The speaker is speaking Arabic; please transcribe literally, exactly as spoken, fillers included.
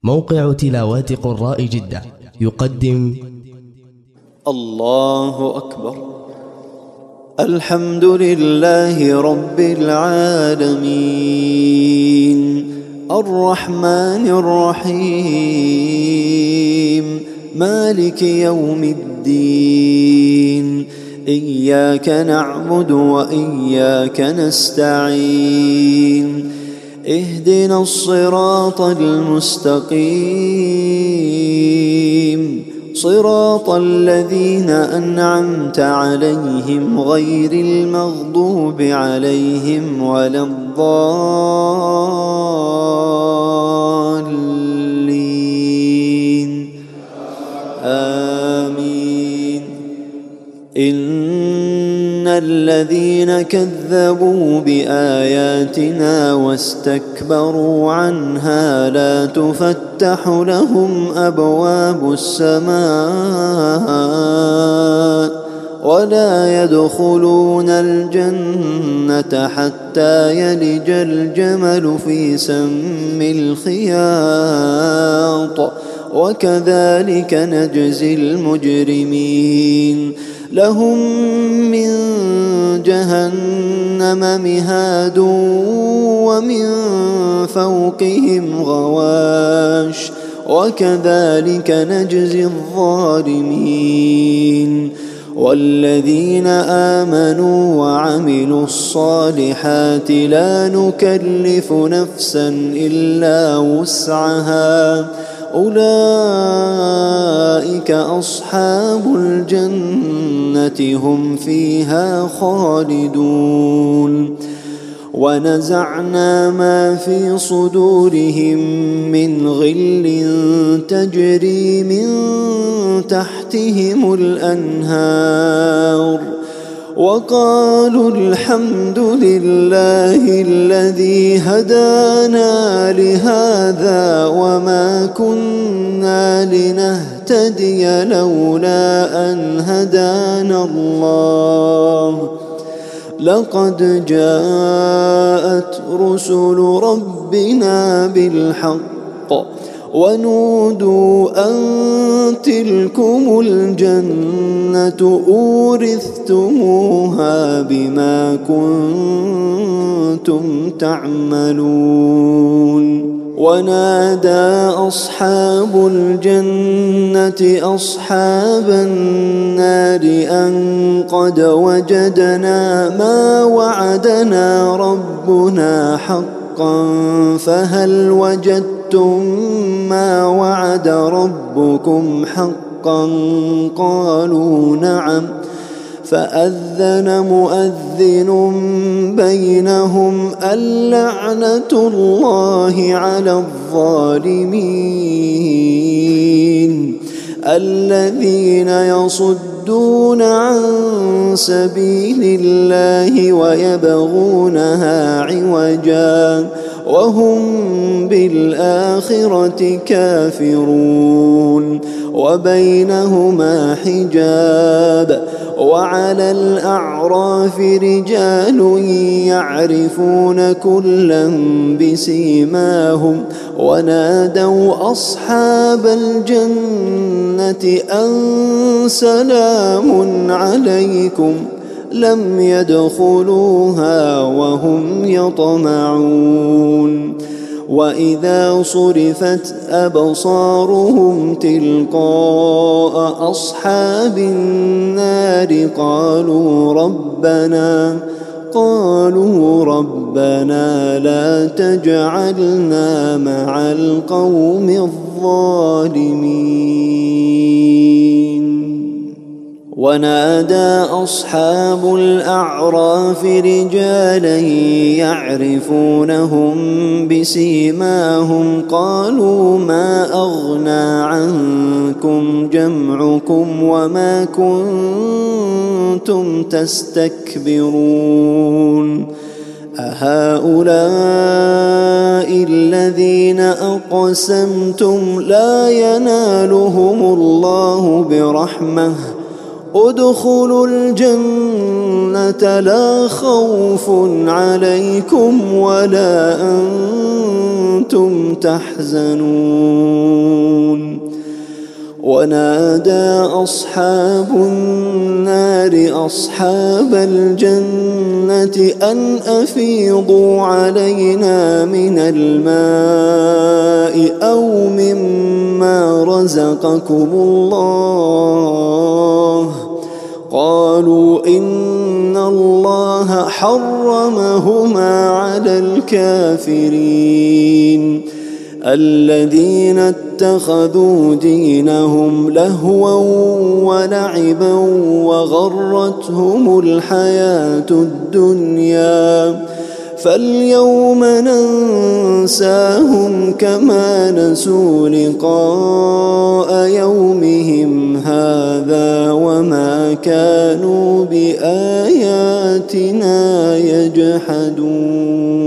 موقع تلاوات قراء جدة يقدم الله أكبر. الحمد لله رب العالمين، الرحمن الرحيم، مالك يوم الدين، إياك نعبد وإياك نستعين، اهدنا الصراط المستقيم، صراط الذين أنعمت عليهم غير المغضوب عليهم ولا الضالين، آمين. إن الذين كذبوا بآياتنا واستكبروا عنها لا تفتح لهم أبواب السماء ولا يدخلون الجنة حتى يلج الجمل في سم الخياط، وكذلك نجزي المجرمين. لهم من جهنم مهاد ومن فوقهم غواش، وكذلك نجزي الظالمين. والذين آمنوا وعملوا الصالحات لا نكلف نفسا إلا وسعها، أولئك أصحاب الجنة هم فيها خالدون. ونزعنا ما في صدورهم من غل تجري من تحتهم الأنهار، وقالوا الحمد لله الذي هدانا لهذا وما كنا لنهتدي لولا أن هدانا الله، لقد جاءت رسل ربنا بالحق ونودوا أن تلكم الجنة أورثتموها بما كنتم تعملون. ونادى أصحاب الجنة أصحاب النار أن قد وجدنا ما وعدنا ربنا حقا فهل وجدتم ما وعد ربكم حقا؟ قالوا نعم. فأذن مؤذن بينهم اللعنة الله على الظالمين، الذين يصدون عن سبيل الله ويبغونها عوجا وهم بالآخرة كافرون، وبينهما حجاب. وعلى الأعراف رجال يعرفون كلا بسيماهم ونادوا أصحاب الجنة أن سلام عليكم لم يدخلوها وهم يطمعون. وإذا صرفت أبصارهم تلقاء أصحاب النار قالوا ربنا قالوا ربنا لا تجعلنا مع القوم الظالمين. ونادى أصحاب الأعراف رجالا يعرفونهم بسيماهم قالوا ما أغنى عنكم جمعكم وما كنتم تستكبرون؟ أهؤلاء الذين أقسمتم لا ينالهم الله برحمة ادخلوا الجنة لا خوف عليكم ولا أنتم تحزنون ونادى أصحاب النار أصحاب الجنة أن أفيضوا علينا من الماء أو مما رزقكم الله قالوا إن الله حرمهما على الكافرين الذين اتخذوا دينهم لهوا ولعبا وغرتهم الحياة الدنيا فاليوم ننساهم كما نسوا لقاء يومهم هذا وما كانوا بآياتنا يجحدون.